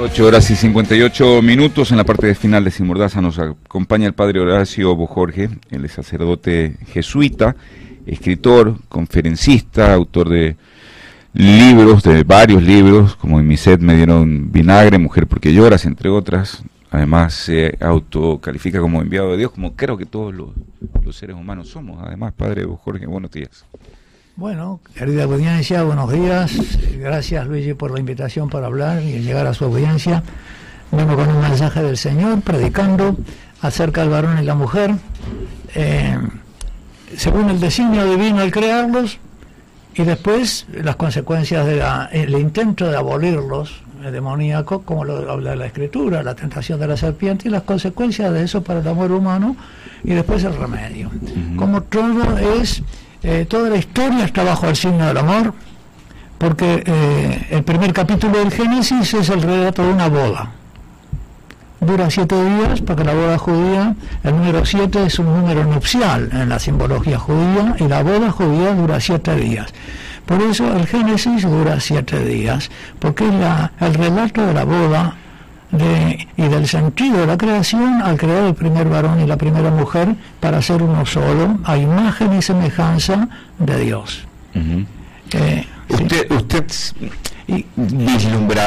8:58 en la parte final de Sin Mordaza. Nos acompaña el padre Horacio Bojorge. Él es sacerdote jesuita, escritor, conferencista, autor de libros, de varios libros, como En mi sed me dieron vinagre, Mujer porque lloras, entre otras. Además se autocalifica como enviado de Dios, como creo que todos los seres humanos somos. Además, padre Bojorge, buenos días. Bueno, querida audiencia, buenos días. Gracias, Luigi, por la invitación para hablar y llegar a su audiencia. Vengo con un mensaje del Señor, predicando acerca del varón y la mujer, según el designio divino al crearlos, y después las consecuencias del intento de abolirlos, el demoníaco, como lo habla la Escritura, la tentación de la serpiente, y las consecuencias de eso para el amor humano, y después el remedio. Como todo es... toda la historia está bajo el signo del amor, porque el primer capítulo del Génesis es el relato de una boda. Dura 7 días, porque la boda judía, el número 7 es un número nupcial en la simbología judía, y la boda judía dura 7 días. Por eso el Génesis dura 7 días, porque es el relato de la boda y del sentido de la creación al crear el primer varón y la primera mujer para ser uno solo, a imagen y semejanza de Dios. Usted vislumbra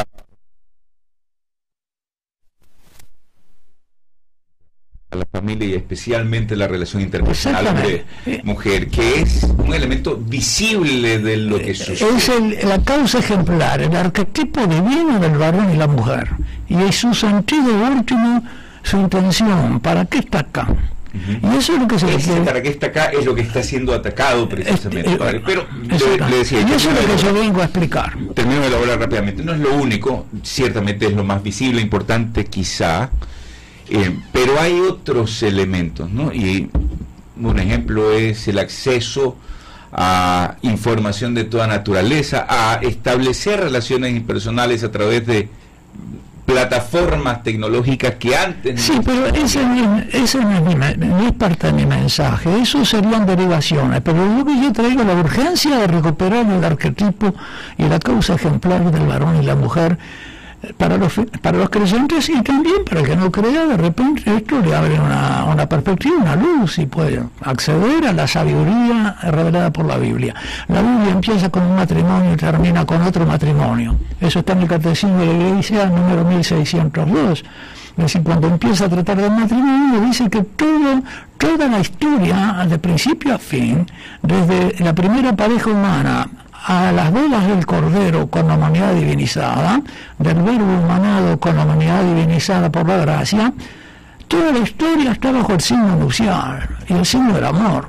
a la familia y especialmente la relación interpersonal hombre-mujer, que es un elemento visible de lo que sucede. Es la causa ejemplar, el arquetipo divino del varón y la mujer, y es su sentido último, su intención, ¿para qué está acá? Y eso es lo que se requiere. Para qué está acá es lo que está siendo atacado precisamente, padre. Pero le decía, y eso es lo que yo vengo a explicar. Termino de elaborar rápidamente. No es lo único, ciertamente es lo más visible, importante quizá, pero hay otros elementos, ¿no? Y un ejemplo es el acceso a información de toda naturaleza, a establecer relaciones impersonales a través de plataformas tecnológicas que antes... Sí, pero ese no es parte de mi mensaje, eso serían derivaciones, pero lo que yo traigo es la urgencia de recuperar el arquetipo y la causa ejemplar del varón y la mujer para los creyentes, y también para el que no crea. De repente esto le abre una perspectiva, una luz, y puede acceder a la sabiduría revelada por la Biblia. La Biblia empieza con un matrimonio y termina con otro matrimonio. Eso está en el Catecismo de la Iglesia, número 1602. Es decir, cuando empieza a tratar del matrimonio, dice que toda la historia, de principio a fin, desde la primera pareja humana a las bodas del Cordero con la humanidad divinizada, del Verbo humanado con la humanidad divinizada por la gracia, toda la historia está bajo el signo nupcial y el signo del amor.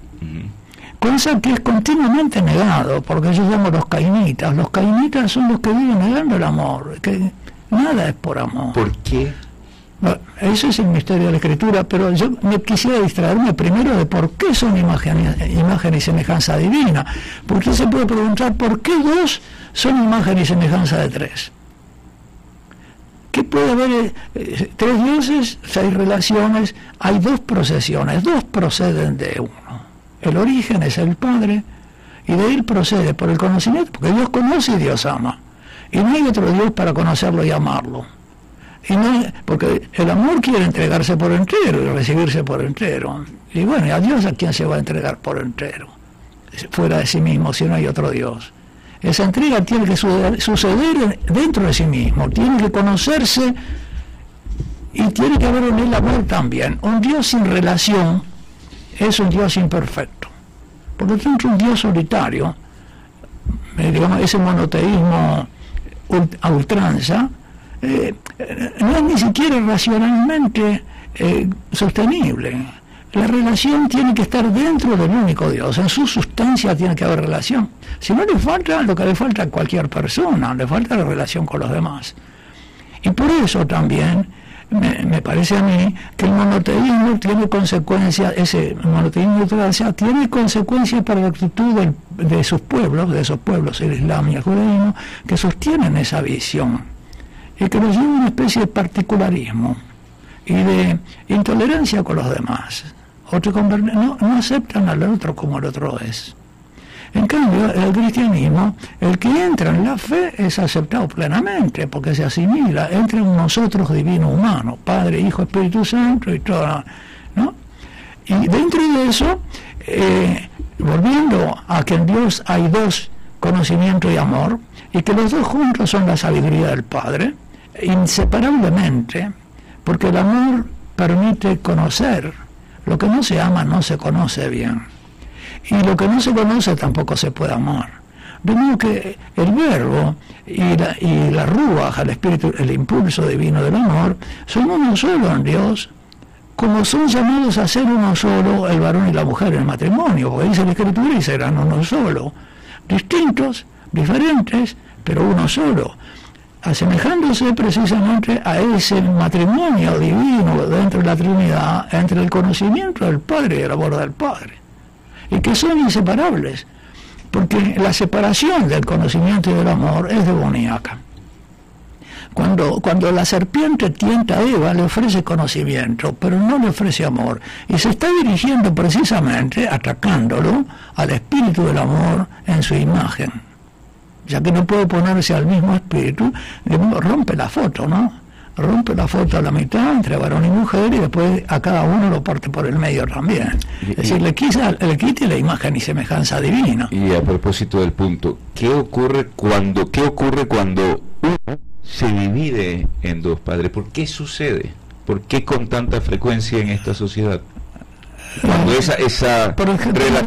Cosa que es continuamente negado, porque yo llamo los cainitas. Los cainitas son los que viven negando el amor, que nada es por amor. ¿Por qué? Eso es el misterio de la Escritura, pero yo me quisiera distraerme primero de por qué son imagen y semejanza divina. Porque se puede preguntar por qué 2 son imagen y semejanza de 3. ¿Qué puede haber? 3 dioses, 6 relaciones, hay 2 procesiones, 2 proceden de uno. El origen es el Padre, y de él procede por el conocimiento, porque Dios conoce y Dios ama. Y no hay otro Dios para conocerlo y amarlo. Y no, porque el amor quiere entregarse por entero y recibirse por entero. Y bueno, ¿y a Dios a quién se va a entregar por entero? Fuera de sí mismo, si no hay otro Dios. Esa entrega tiene que suceder dentro de sí mismo, tiene que conocerse, y tiene que haber en él amor también. Un Dios sin relación es un Dios imperfecto. Por lo tanto, un Dios solitario, digamos, ese monoteísmo a ultranza, no es ni siquiera racionalmente sostenible. La relación tiene que estar dentro del único Dios, en su sustancia tiene que haber relación. Si no, le falta lo que le falta a cualquier persona, le falta la relación con los demás. Y por eso también me parece a mí que el monoteísmo tiene consecuencias, ese monoteísmo de ultranza tiene consecuencias para la actitud de esos pueblos, el Islam y el judaísmo, que sostienen esa visión, y que nos lleva a una especie de particularismo y de intolerancia con los demás. No aceptan al otro como el otro es. En cambio, en el cristianismo, el que entra en la fe es aceptado plenamente, porque se asimila, entra en nosotros divino humano, Padre, Hijo, Espíritu Santo y todo, ¿no? Y dentro de eso, volviendo a que en Dios hay dos, conocimiento y amor, y que los dos juntos son la sabiduría del Padre, inseparablemente, porque el amor permite conocer, lo que no se ama no se conoce bien. Y lo que no se conoce tampoco se puede amar. De modo que el verbo y la ruaj, el espíritu, el impulso divino del amor, son uno solo en Dios, como son llamados a ser uno solo el varón y la mujer en el matrimonio, porque dice la Escritura y serán uno solo. Distintos, diferentes, pero uno solo. Asemejándose precisamente a ese matrimonio divino dentro de la Trinidad, entre el conocimiento del Padre y el amor del Padre. Y que son inseparables, porque la separación del conocimiento y del amor es demoníaca. Cuando la serpiente tienta a Eva, le ofrece conocimiento, pero no le ofrece amor, y se está dirigiendo precisamente, atacándolo, al espíritu del amor en su imagen, ya que no puede ponerse al mismo espíritu, rompe la foto, ¿no? Rompe la foto a la mitad entre varón y mujer y después a cada uno lo parte por el medio también. Es decir, le quita la imagen y semejanza divina. Y a propósito del punto, ¿qué ocurre cuando uno se divide en dos, padre? ¿Por qué sucede? ¿Por qué con tanta frecuencia en esta sociedad? Cuando esa relación...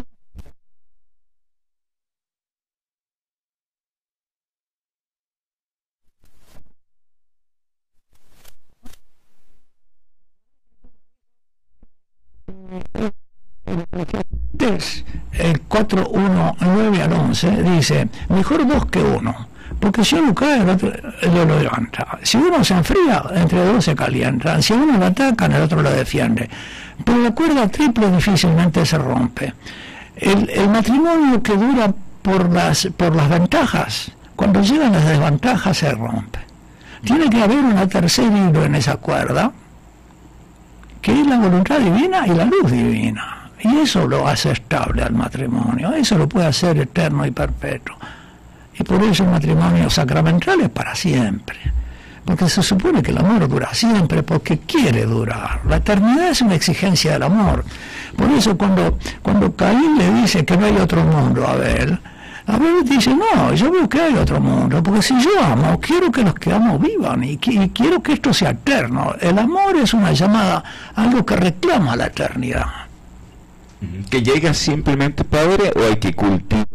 El 4:1-9 al 11 dice: mejor dos que uno, porque si uno cae el otro lo levanta, si uno se enfría entre dos se calientan, si uno lo atacan el otro lo defiende, pero la cuerda triple difícilmente se rompe. El matrimonio que dura por las ventajas, cuando llegan las desventajas se rompe. Tiene que haber una tercer hilo en esa cuerda, que es la voluntad divina y la luz divina. Y eso lo hace estable al matrimonio, eso lo puede hacer eterno y perpetuo. Y por eso el matrimonio sacramental es para siempre. Porque se supone que el amor dura siempre, porque quiere durar. La eternidad es una exigencia del amor. Por eso cuando Caín le dice que no hay otro mundo a Abel dice: no, yo veo que hay otro mundo, porque si yo amo, quiero que los que amo vivan, y quiero que esto sea eterno. El amor es una llamada, algo que reclama la eternidad. ¿Que llega simplemente, padre, o hay que cultivar?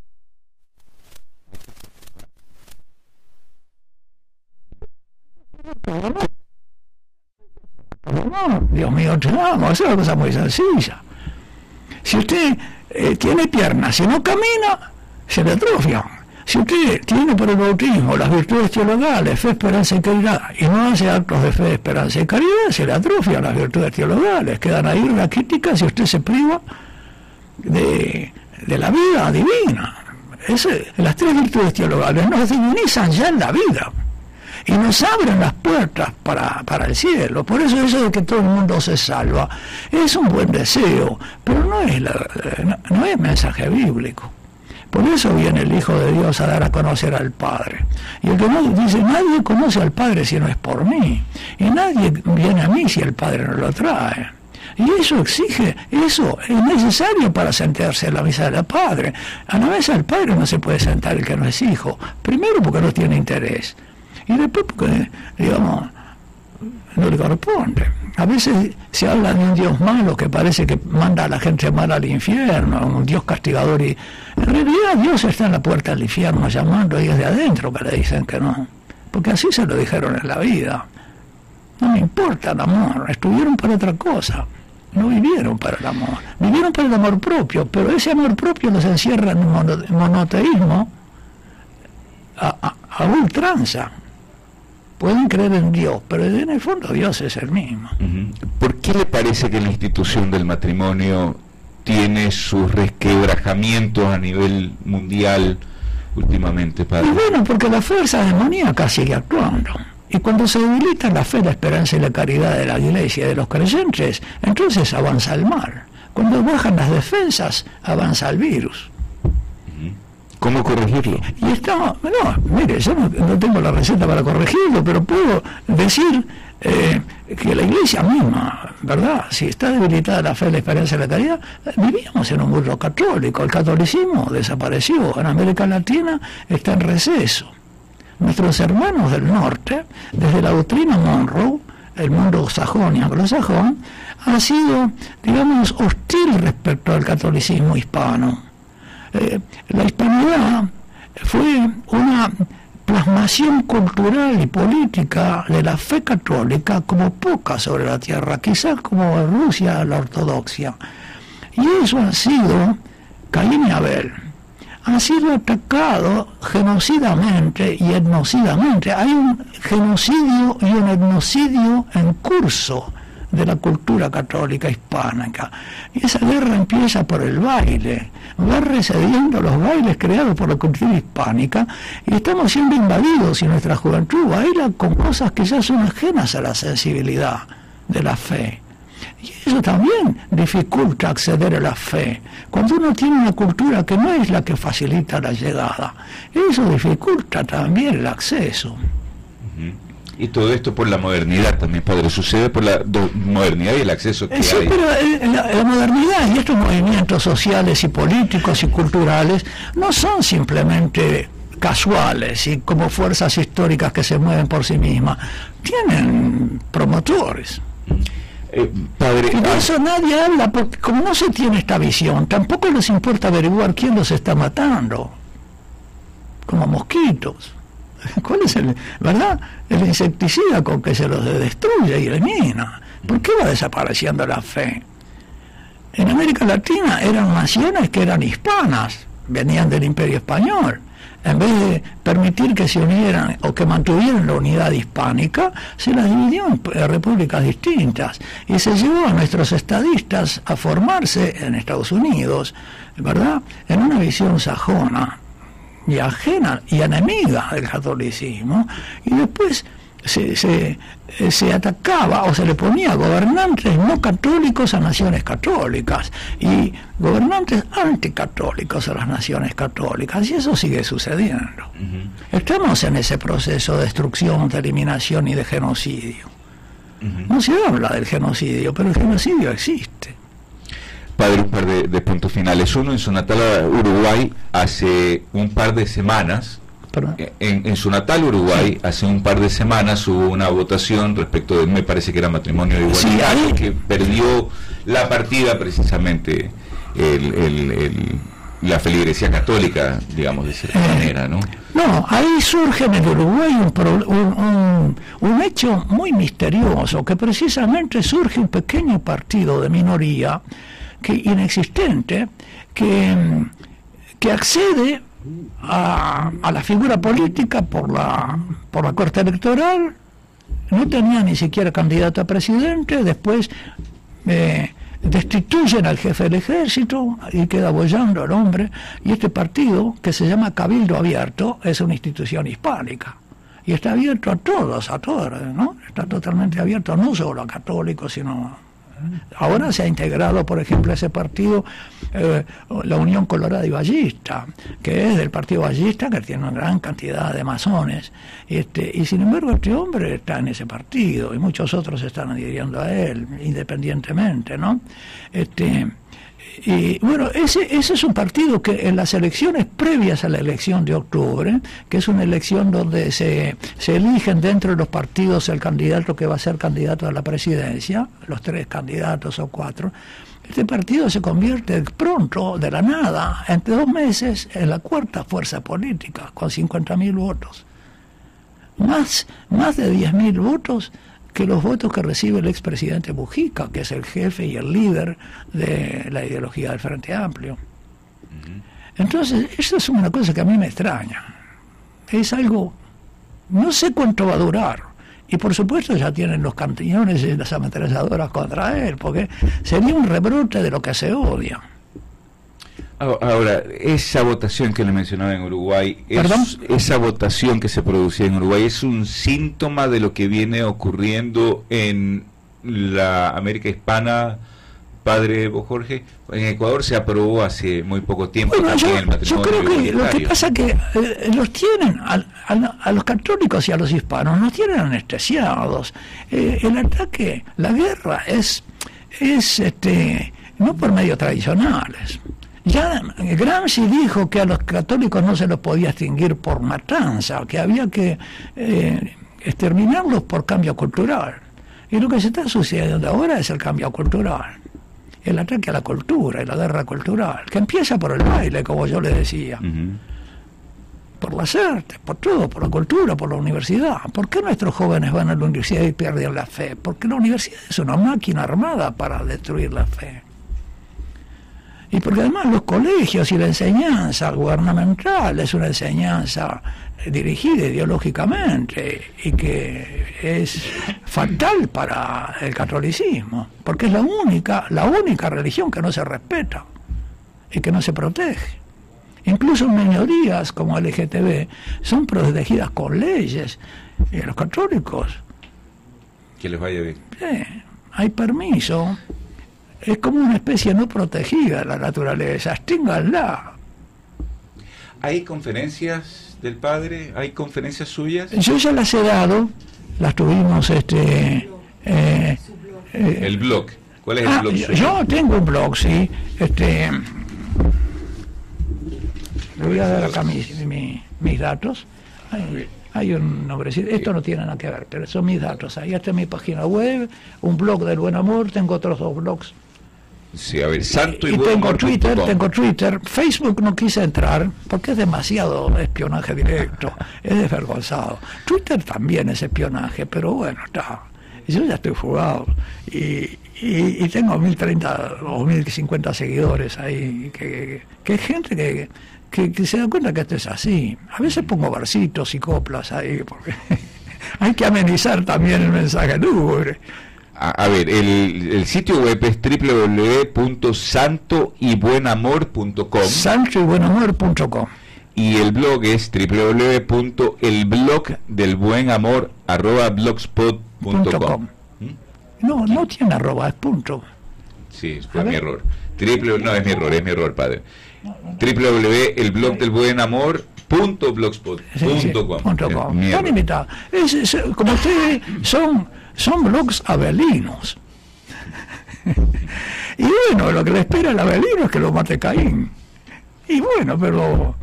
No, Dios mío, te amo, es una cosa muy sencilla. Si usted tiene piernas y no camina, se le atrofian. Si usted tiene por el bautismo las virtudes teologales, fe, esperanza y caridad, y no hace actos de fe, esperanza y caridad, se le atrofian las virtudes teologales, quedan ahí raquíticas y usted se priva de la vida divina. Las tres virtudes teologales nos divinizan ya en la vida y nos abren las puertas para el cielo. Por eso de que todo el mundo se salva es un buen deseo, pero no es mensaje bíblico. Por eso viene el Hijo de Dios a dar a conocer al Padre. Y el que no dice: nadie conoce al Padre si no es por mí, y nadie viene a mí si el Padre no lo trae. Y eso es necesario para sentarse a la mesa del Padre. A la mesa del Padre no se puede sentar el que no es hijo. Primero porque no tiene interés, y después porque, digamos, no le corresponde. A veces se habla de un Dios malo que parece que manda a la gente mala al infierno, un Dios castigador, y en realidad Dios está en la puerta del infierno llamando, y es de adentro que le dicen que no, porque así se lo dijeron en la vida. No me importa el amor, estuvieron para otra cosa, no vivieron para el amor, vivieron para el amor propio, pero ese amor propio los encierra en un monoteísmo a ultranza. Pueden creer en Dios, pero en el fondo Dios es el mismo. ¿Por qué le parece que la institución del matrimonio tiene sus resquebrajamientos a nivel mundial últimamente, padre? Y bueno, porque la fuerza demoníaca sigue actuando. Y cuando se debilita la fe, la esperanza y la caridad de la Iglesia y de los creyentes, entonces avanza el mal. Cuando bajan las defensas, avanza el virus. ¿Cómo corregirlo? Y estamos, no, mire, yo no tengo la receta para corregirlo, pero puedo decir que la Iglesia misma, ¿verdad? Si está debilitada la fe, la esperanza y la caridad, vivíamos en un mundo católico, el catolicismo desapareció, en América Latina está en receso. Nuestros hermanos del norte, desde la doctrina Monroe, el mundo sajón y anglosajón, ha sido, digamos, hostil respecto al catolicismo hispano. La hispanidad fue una plasmación cultural y política de la fe católica como poca sobre la tierra, quizás como Rusia la ortodoxia. Y eso ha sido Caín y Abel. Han sido atacados genocidamente y etnocidamente. Hay un genocidio y un etnocidio en curso de la cultura católica hispánica. Y esa guerra empieza por el baile, va recediendo los bailes creados por la cultura hispánica, y estamos siendo invadidos, y nuestra juventud baila con cosas que ya son ajenas a la sensibilidad de la fe. Y eso también dificulta acceder a la fe. Cuando uno tiene una cultura que no es la que facilita la llegada, eso dificulta también el acceso. Y todo esto por la modernidad también, padre, sucede por la modernidad y el acceso que sí, hay. Pero la modernidad y estos movimientos sociales y políticos y culturales no son simplemente casuales y como fuerzas históricas que se mueven por sí mismas, tienen promotores. Padre, y de eso nadie habla, porque como no se tiene esta visión, tampoco les importa averiguar quién los está matando, como mosquitos. ¿Cuál es verdad? El insecticida con que se los destruye y elimina. ¿Por qué va desapareciendo la fe? En América Latina eran naciones que eran hispanas, venían del Imperio Español. En vez de permitir que se unieran o que mantuvieran la unidad hispánica, se las dividió en repúblicas distintas y se llevó a nuestros estadistas a formarse en Estados Unidos, ¿verdad?, en una visión sajona y ajena y enemiga del catolicismo, y después se atacaba o se le ponía gobernantes no católicos a naciones católicas y gobernantes anticatólicos a las naciones católicas, y eso sigue sucediendo. Estamos en ese proceso de destrucción, de eliminación y de genocidio. No se habla del genocidio, pero el genocidio existe. Padre, un par de puntos finales. Uno, en su natal Uruguay, hace un par de semanas, en su natal Uruguay, hace un par de semanas hubo una votación respecto de, me parece que era matrimonio igualitario, sí, que perdió la partida precisamente la feligresía católica, digamos, de cierta manera, ¿no? No, ahí surge en el Uruguay un hecho muy misterioso, que precisamente surge un pequeño partido de minoría, inexistente, que accede a la figura política por la Corte Electoral. No tenía ni siquiera candidato a presidente, después destituyen al jefe del ejército y queda boyando el hombre, y este partido, que se llama Cabildo Abierto, es una institución hispánica y está abierto a todos, ¿no? Está totalmente abierto no solo a católicos, sino ahora se ha integrado, por ejemplo, a ese partido la Unión Colorada y Ballista, que es del partido ballista, que tiene una gran cantidad de masones, y sin embargo este hombre está en ese partido y muchos otros están adhiriendo a él independientemente, ¿no? Y bueno, ese es un partido que en las elecciones previas a la elección de octubre, que es una elección donde se eligen dentro de los partidos el candidato que va a ser candidato a la presidencia, los 3 candidatos o 4, este partido se convierte pronto, de la nada, entre 2 meses, en la 4ª fuerza política, con 50.000 votos. Más de 10.000 votos que los votos que recibe el expresidente Mujica, que es el jefe y el líder de la ideología del Frente Amplio. Entonces, eso es una cosa que a mí me extraña. Es algo, no sé cuánto va a durar. Y por supuesto ya tienen los cañones y las ametralladoras contra él, porque sería un rebrote de lo que se odia. Ahora, esa votación que le mencionaba en Uruguay, esa votación que se producía en Uruguay, ¿es un síntoma de lo que viene ocurriendo en la América hispana Padre Jorge, en Ecuador se aprobó hace muy poco tiempo bueno, también el matrimonio yo creo que igualitario. lo que pasa es que los tienen, a los católicos y a los hispanos, nos tienen anestesiados. El ataque, la guerra es no por medios tradicionales. Ya Gramsci dijo que a los católicos no se los podía extinguir por matanza, que había que exterminarlos por cambio cultural. Y lo que se está sucediendo ahora es el cambio cultural, el ataque a la cultura y la guerra cultural, que empieza por el baile, como yo le decía, por las artes, por todo, por la cultura, por la universidad. ¿Por qué nuestros jóvenes van a la universidad y pierden la fe? Porque la universidad es una máquina armada para destruir la fe. Y porque además los colegios y la enseñanza gubernamental es una enseñanza dirigida ideológicamente y que es fatal para el catolicismo, porque es la única religión que no se respeta y que no se protege. Incluso minorías como el LGTB son protegidas con leyes, y los católicos, que les vaya bien. hay permiso. Es como una especie no protegida de la naturaleza, extínganla. ¿Hay conferencias del padre? ¿Hay conferencias suyas? Yo ya las he dado, las tuvimos el blog. ¿Cuál es el blog suyo? Yo tengo un blog, sí. Le voy a dar acá mis datos. Hay un nombrecito, esto no tiene nada que ver, pero son mis datos. Ahí está mi página web, un blog del Buen Amor, tengo otros 2 blogs. Sí, a ver, santo y tengo Twitter, Facebook no quise entrar porque es demasiado espionaje directo, es desvergonzado. Twitter también es espionaje, pero bueno, está. Yo ya estoy jugado y tengo 1030 o 1050 seguidores ahí, que es gente que se da cuenta que esto es así. A veces pongo versitos y coplas ahí, porque hay que amenizar también el mensaje lúgubre. A ver, el sitio web es www.santoybuenamor.com. santoybuenamor.com. Y el blog es www.elblogdelbuenamor@blogspot.com. No tiene arroba, es punto. Sí, fue mi error. No, es mi error, padre. www.elblogdelbuenamor.blogspot.com. Están invitados. Como ustedes son blogs abelinos. Y bueno, lo que le espera al abelino es que lo mate Caín. Y bueno, pero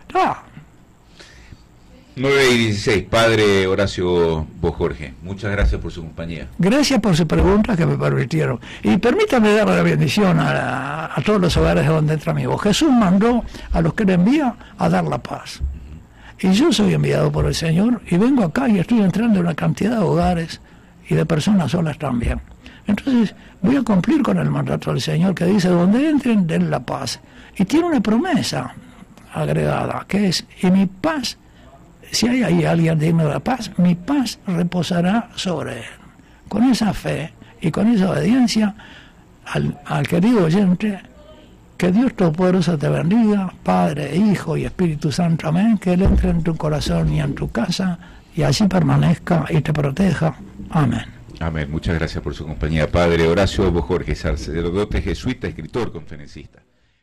9:16, padre Horacio Jorge, muchas gracias por su compañía. Gracias por sus preguntas que me permitieron. Y permítame darle la bendición a todos los hogares de donde entra mi voz. Jesús mandó a los que le envía a dar la paz. Y yo soy enviado por el Señor y vengo acá y estoy entrando en una cantidad de hogares y de personas solas también. Entonces voy a cumplir con el mandato del Señor que dice, donde entren, den la paz. Y tiene una promesa agregada, que es, y mi paz, si hay ahí alguien digno de la paz, mi paz reposará sobre él. Con esa fe y con esa obediencia al querido oyente, que Dios Todopoderoso te bendiga, Padre, Hijo y Espíritu Santo, amén, que Él entre en tu corazón y en tu casa y allí permanezca y te proteja, amén. Amén, muchas gracias por su compañía, padre Horacio Jorge, sacerdote jesuita, escritor, conferencista.